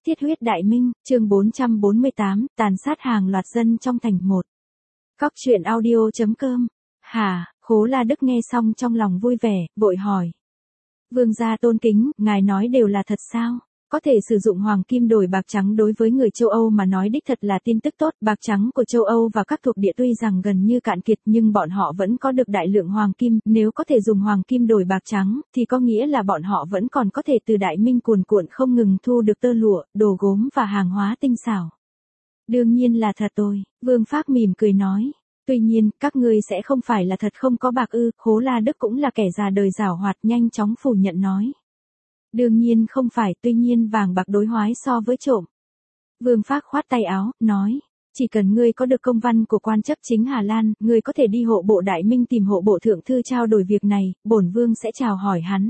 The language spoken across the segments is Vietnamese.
Thiết huyết đại minh, chương 448, tàn sát hàng loạt dân trong thành 1. Cóc truyện audio.com. Hả, Khố La Đức nghe xong trong lòng vui vẻ, vội hỏi. Vương gia tôn kính, ngài nói đều là thật sao? Có thể sử dụng hoàng kim đổi bạc trắng đối với người châu Âu mà nói đích thật là tin tức tốt. Bạc trắng của châu Âu và các thuộc địa tuy rằng gần như cạn kiệt nhưng bọn họ vẫn có được đại lượng hoàng kim. Nếu có thể dùng hoàng kim đổi bạc trắng, thì có nghĩa là bọn họ vẫn còn có thể từ đại minh cuồn cuộn không ngừng thu được tơ lụa, đồ gốm và hàng hóa tinh xảo. Đương nhiên là thật rồi, Vương Phác mỉm cười nói. Tuy nhiên, các ngươi sẽ không phải là thật không có bạc ư? Khố La Đức cũng là kẻ già đời giảo hoạt nhanh chóng phủ nhận nói. Đương nhiên không phải, tuy nhiên vàng bạc đối hoái so với trộm. Vương Phác khoát tay áo, nói, chỉ cần ngươi có được công văn của quan chấp chính Hà Lan, ngươi có thể đi hộ bộ Đại Minh tìm hộ bộ thượng thư trao đổi việc này, bổn vương sẽ chào hỏi hắn.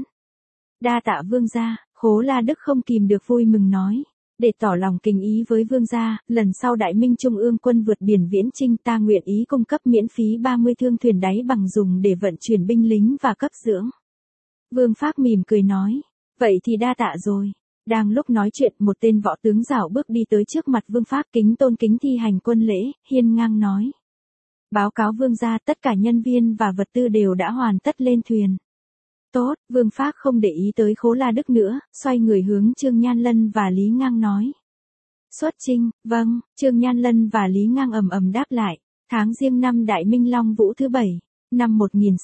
Đa tạ vương gia, Khố La Đức không kìm được vui mừng nói. Để tỏ lòng kính ý với vương gia, lần sau Đại Minh Trung ương quân vượt biển viễn chinh ta nguyện ý cung cấp miễn phí 30 thương thuyền đáy bằng dùng để vận chuyển binh lính và cấp dưỡng. Vương Phác mỉm cười nói. Vậy thì đa tạ rồi. Đang lúc nói chuyện, một tên võ tướng rảo bước đi tới trước mặt Vương Phác kính tôn kính thi hành quân lễ, hiên ngang nói. Báo cáo vương gia, tất cả nhân viên và vật tư đều đã hoàn tất lên thuyền. Tốt, Vương Phác không để ý tới Khố La Đức nữa, xoay người hướng Trương Nhan Lân và Lý Ngang nói. Xuất chinh, vâng, Trương Nhan Lân và Lý Ngang ầm ầm đáp lại. Tháng Giêng năm Đại Minh Long Vũ thứ 7. Năm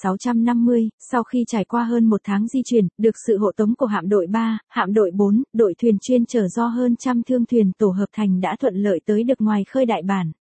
1650, sau khi trải qua hơn một tháng di chuyển, được sự hộ tống của hạm đội 3, hạm đội 4, đội thuyền chuyên chở do hơn trăm thương thuyền tổ hợp thành đã thuận lợi tới được ngoài khơi Đại Bản.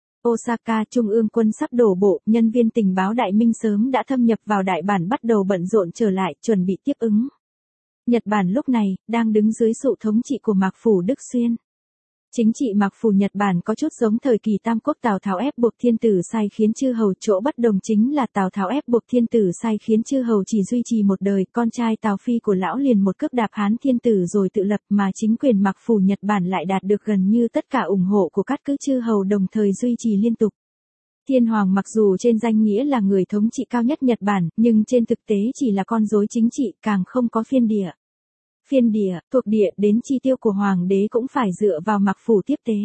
Osaka, Trung ương quân sắp đổ bộ, nhân viên tình báo Đại Minh sớm đã thâm nhập vào Đại Bản bắt đầu bận rộn trở lại, chuẩn bị tiếp ứng. Nhật Bản lúc này, đang đứng dưới sự thống trị của Mạc Phủ Đức Xuyên. Chính trị Mạc Phủ Nhật Bản có chút giống thời kỳ Tam Quốc Tào Tháo ép buộc thiên tử sai khiến chư hầu, chỗ bất đồng chính là Tào Tháo ép buộc thiên tử sai khiến chư hầu chỉ duy trì một đời, con trai Tào Phi của lão liền một cước đạp Hán thiên tử rồi tự lập, mà chính quyền Mạc Phủ Nhật Bản lại đạt được gần như tất cả ủng hộ của các cứ chư hầu đồng thời duy trì liên tục. Thiên Hoàng mặc dù trên danh nghĩa là người thống trị cao nhất Nhật Bản, nhưng trên thực tế chỉ là con rối chính trị, càng không có phiên địa. Phiên địa, thuộc địa đến chi tiêu của hoàng đế cũng phải dựa vào Mạc Phủ tiếp tế.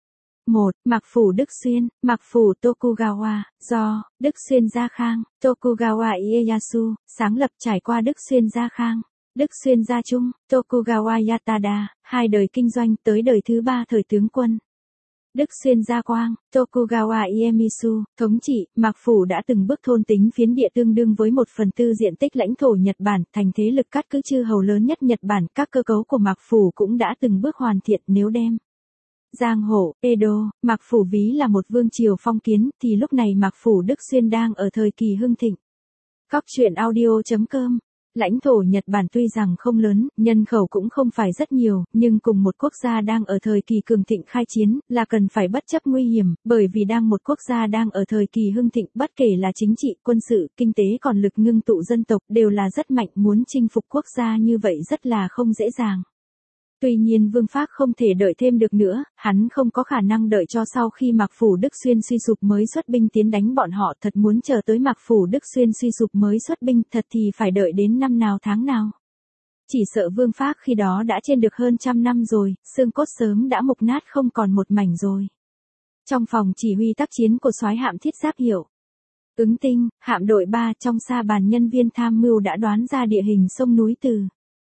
1. Mạc Phủ Đức Xuyên, Mạc Phủ Tokugawa, do Đức Xuyên Gia Khang, Tokugawa Ieyasu, sáng lập trải qua Đức Xuyên Gia Khang, Đức Xuyên Gia Trung, Tokugawa Yatada, hai đời kinh doanh tới đời thứ 3 thời tướng quân. Đức Xuyên Gia Quang, Tokugawa Ieyasu, thống trị, Mạc Phủ đã từng bước thôn tính phiến địa tương đương với 1/4 diện tích lãnh thổ Nhật Bản, thành thế lực cát cứ chư hầu lớn nhất Nhật Bản, các cơ cấu của Mạc Phủ cũng đã từng bước hoàn thiện. Nếu đem Giang Hồ, Edo, Mạc Phủ ví là một vương triều phong kiến, thì lúc này Mạc Phủ Đức Xuyên đang ở thời kỳ hưng thịnh. Cóc truyện audio.com. Lãnh thổ Nhật Bản tuy rằng không lớn, nhân khẩu cũng không phải rất nhiều, nhưng cùng một quốc gia đang ở thời kỳ cường thịnh khai chiến, là cần phải bất chấp nguy hiểm, bởi vì đang một quốc gia đang ở thời kỳ hưng thịnh, bất kể là chính trị, quân sự, kinh tế còn lực ngưng tụ dân tộc đều là rất mạnh, muốn chinh phục quốc gia như vậy rất là không dễ dàng. Tuy nhiên Vương Phác không thể đợi thêm được nữa, hắn không có khả năng đợi cho sau khi Mạc Phủ Đức Xuyên suy sụp mới xuất binh tiến đánh bọn họ, thật muốn chờ tới Mạc Phủ Đức Xuyên suy sụp mới xuất binh, thật thì phải đợi đến năm nào tháng nào. Chỉ sợ Vương Phác khi đó đã trên được hơn 100 năm rồi, xương cốt sớm đã mục nát không còn một mảnh rồi. Trong phòng chỉ huy tác chiến của soái hạm Thiết Giáp Hiệu Ứng Tinh, hạm đội 3 trong sa bàn nhân viên tham mưu đã đoán ra địa hình sông núi từ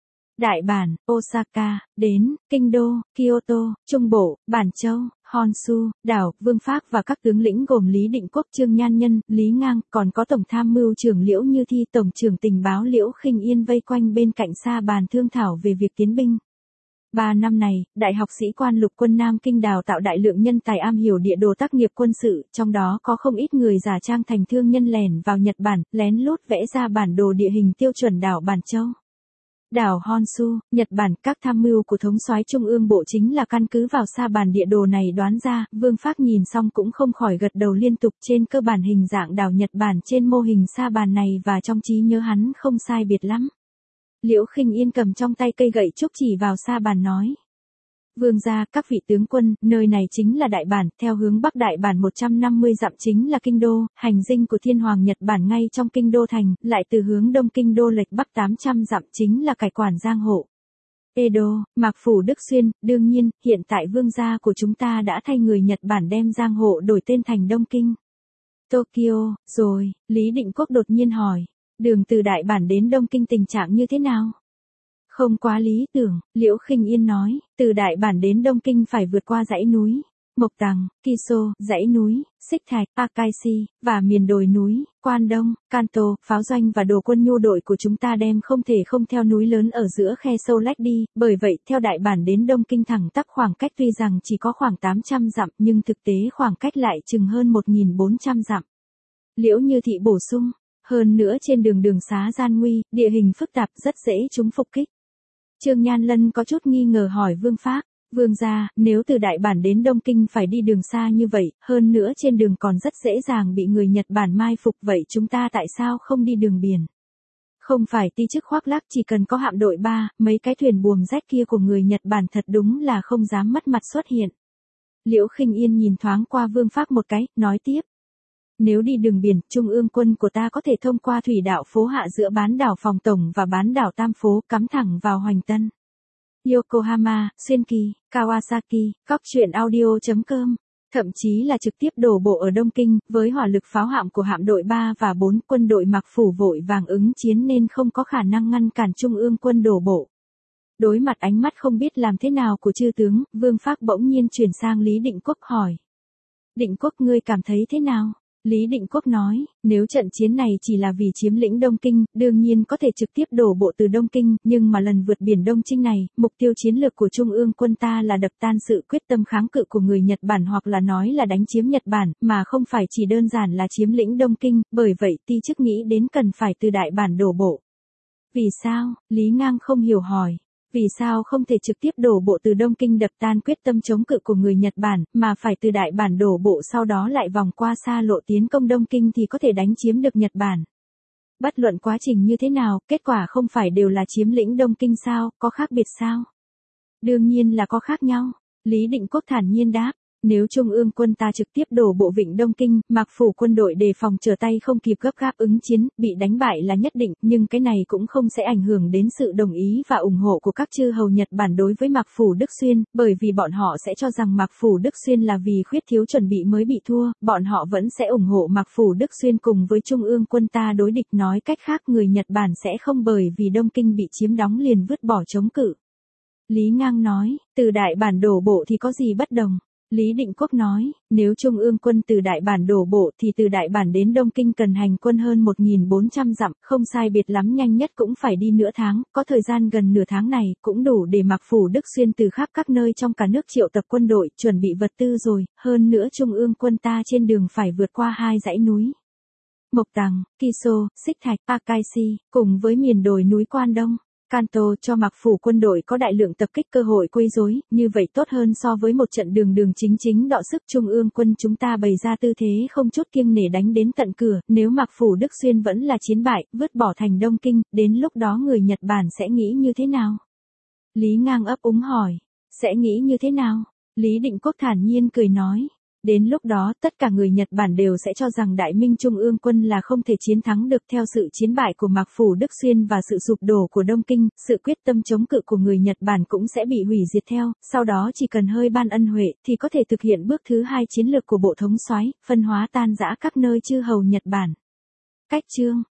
Đại Bản, Osaka, đến Kinh Đô, Kyoto, Trung Bộ, Bản Châu, Honshu, đảo, Vương Phác và các tướng lĩnh gồm Lý Định Quốc, Trương Nhan Nhân, Lý Ngang, còn có Tổng tham mưu trưởng Liễu Như Thi, Tổng trưởng tình báo Liễu Khinh Yên vây quanh bên cạnh sa bàn thương thảo về việc tiến binh. 3 năm này, Đại học sĩ quan lục quân Nam Kinh đào tạo đại lượng nhân tài am hiểu địa đồ tác nghiệp quân sự, trong đó có không ít người giả trang thành thương nhân lẻn vào Nhật Bản, lén lút vẽ ra bản đồ địa hình tiêu chuẩn đảo Bản Châu. Đảo Honshu, Nhật Bản, các tham mưu của thống soái Trung ương Bộ chính là căn cứ vào sa bàn địa đồ này đoán ra, Vương Phác nhìn xong cũng không khỏi gật đầu liên tục. Trên cơ bản hình dạng đảo Nhật Bản trên mô hình sa bàn này và trong trí nhớ hắn không sai biệt lắm. Liễu Khinh Yên cầm trong tay cây gậy trúc chỉ vào sa bàn nói. Vương gia, các vị tướng quân, nơi này chính là Đại Bản, theo hướng Bắc Đại Bản 150 dặm chính là Kinh Đô, hành dinh của Thiên Hoàng Nhật Bản ngay trong Kinh Đô thành, lại từ hướng Đông Kinh Đô lệch Bắc 800 dặm chính là cai quản Giang Hộ. Edo, Mạc Phủ Đức Xuyên, đương nhiên, hiện tại vương gia của chúng ta đã thay người Nhật Bản đem Giang Hộ đổi tên thành Đông Kinh. Tokyo, rồi, Lý Định Quốc đột nhiên hỏi, đường từ Đại Bản đến Đông Kinh tình trạng như thế nào? Không quá lý tưởng, Liễu Khinh Yên nói, từ Đại Bản đến Đông Kinh phải vượt qua dãy núi Mộc Tằng, Kiso, dãy núi, Xích Thạch, Akashi, và miền đồi núi, Quan Đông, Kanto, pháo doanh và đồ quân nhu đội của chúng ta đem không thể không theo núi lớn ở giữa khe sâu lách đi, bởi vậy theo Đại Bản đến Đông Kinh thẳng tắp khoảng cách tuy rằng chỉ có khoảng 800 dặm nhưng thực tế khoảng cách lại chừng hơn 1.400 dặm. Liễu Như Thị bổ sung, hơn nữa trên đường xá gian nguy, địa hình phức tạp rất dễ chúng phục kích. Trương Nhan Lân có chút nghi ngờ hỏi Vương Phác. Vương gia, nếu từ Đại Bản đến Đông Kinh phải đi đường xa như vậy, hơn nữa trên đường còn rất dễ dàng bị người Nhật Bản mai phục, vậy chúng ta tại sao không đi đường biển? Không phải ti chức khoác lác, chỉ cần có hạm đội 3, mấy cái thuyền buồm rách kia của người Nhật Bản thật đúng là không dám mất mặt xuất hiện. Liễu Khinh Yên nhìn thoáng qua Vương Phác một cái, nói tiếp. Nếu đi đường biển, Trung ương quân của ta có thể thông qua thủy đạo phố hạ giữa bán đảo Phòng Tổng và bán đảo Tam Phố, cắm thẳng vào Hoành Tân, Yokohama, Xuyên Kỳ, Kawasaki, cóc.audio.com, thậm chí là trực tiếp đổ bộ ở Đông Kinh, với hỏa lực pháo hạm của hạm đội 3 và 4, quân đội Mạc Phủ vội vàng ứng chiến nên không có khả năng ngăn cản Trung ương quân đổ bộ. Đối mặt ánh mắt không biết làm thế nào của chư tướng, Vương Phác bỗng nhiên chuyển sang Lý Định Quốc hỏi. Định Quốc, ngươi cảm thấy thế nào? Lý Định Quốc nói, nếu trận chiến này chỉ là vì chiếm lĩnh Đông Kinh, đương nhiên có thể trực tiếp đổ bộ từ Đông Kinh, nhưng mà lần vượt biển Đông Chinh này, mục tiêu chiến lược của Trung ương quân ta là đập tan sự quyết tâm kháng cự của người Nhật Bản hoặc là nói là đánh chiếm Nhật Bản, mà không phải chỉ đơn giản là chiếm lĩnh Đông Kinh, bởi vậy ti chức nghĩ đến cần phải từ Đại Bản đổ bộ. Vì sao? Lý Ngang không hiểu hỏi. Vì sao không thể trực tiếp đổ bộ từ Đông Kinh đập tan quyết tâm chống cự của người Nhật Bản, mà phải từ Đại Bản đổ bộ sau đó lại vòng qua xa lộ tiến công Đông Kinh thì có thể đánh chiếm được Nhật Bản? Bất luận quá trình như thế nào, kết quả không phải đều là chiếm lĩnh Đông Kinh sao, có khác biệt sao? Đương nhiên là có khác nhau. Lý Định Quốc thản nhiên đáp. Nếu Trung ương quân ta trực tiếp đổ bộ vịnh Đông Kinh, Mạc Phủ quân đội đề phòng trở tay không kịp gấp gáp ứng chiến, bị đánh bại là nhất định, nhưng cái này cũng không sẽ ảnh hưởng đến sự đồng ý và ủng hộ của các chư hầu Nhật Bản đối với Mạc Phủ Đức Xuyên, bởi vì bọn họ sẽ cho rằng Mạc Phủ Đức Xuyên là vì khuyết thiếu chuẩn bị mới bị thua, bọn họ vẫn sẽ ủng hộ Mạc Phủ Đức Xuyên cùng với Trung ương quân ta đối địch, nói cách khác người Nhật Bản sẽ không bởi vì Đông Kinh bị chiếm đóng liền vứt bỏ chống cự. Lý Ngang nói, từ Đại Bản đổ bộ thì có gì bất đồng? Lý Định Quốc nói, nếu Trung ương quân từ Đại Bản đổ bộ thì từ Đại Bản đến Đông Kinh cần hành quân hơn 1.400 dặm, không sai biệt lắm nhanh nhất cũng phải đi nửa tháng, có thời gian gần nửa tháng này cũng đủ để Mạc Phủ Đức Xuyên từ khắp các nơi trong cả nước triệu tập quân đội, chuẩn bị vật tư rồi, hơn nữa Trung ương quân ta trên đường phải vượt qua 2 dãy núi Mộc Tằng, Kiso, Xích Thạch, Akashi, cùng với miền đồi núi Quan Đông, Kanto cho Mạc Phủ quân đội có đại lượng tập kích cơ hội quấy rối, như vậy tốt hơn so với một trận đường chính đọ sức. Trung ương quân chúng ta bày ra tư thế không chút kiêng nể đánh đến tận cửa, nếu Mạc Phủ Đức Xuyên vẫn là chiến bại, vứt bỏ thành Đông Kinh, đến lúc đó người Nhật Bản sẽ nghĩ như thế nào? Lý Ngang ấp úng hỏi, sẽ nghĩ như thế nào? Lý Định Quốc thản nhiên cười nói. Đến lúc đó, tất cả người Nhật Bản đều sẽ cho rằng Đại Minh Trung ương quân là không thể chiến thắng được. Theo sự chiến bại của Mạc Phủ Đức Xuyên và sự sụp đổ của Đông Kinh, sự quyết tâm chống cự của người Nhật Bản cũng sẽ bị hủy diệt theo, sau đó chỉ cần hơi ban ân huệ thì có thể thực hiện bước thứ 2 chiến lược của bộ thống soái, phân hóa tan rã các nơi chư hầu Nhật Bản. Cách chương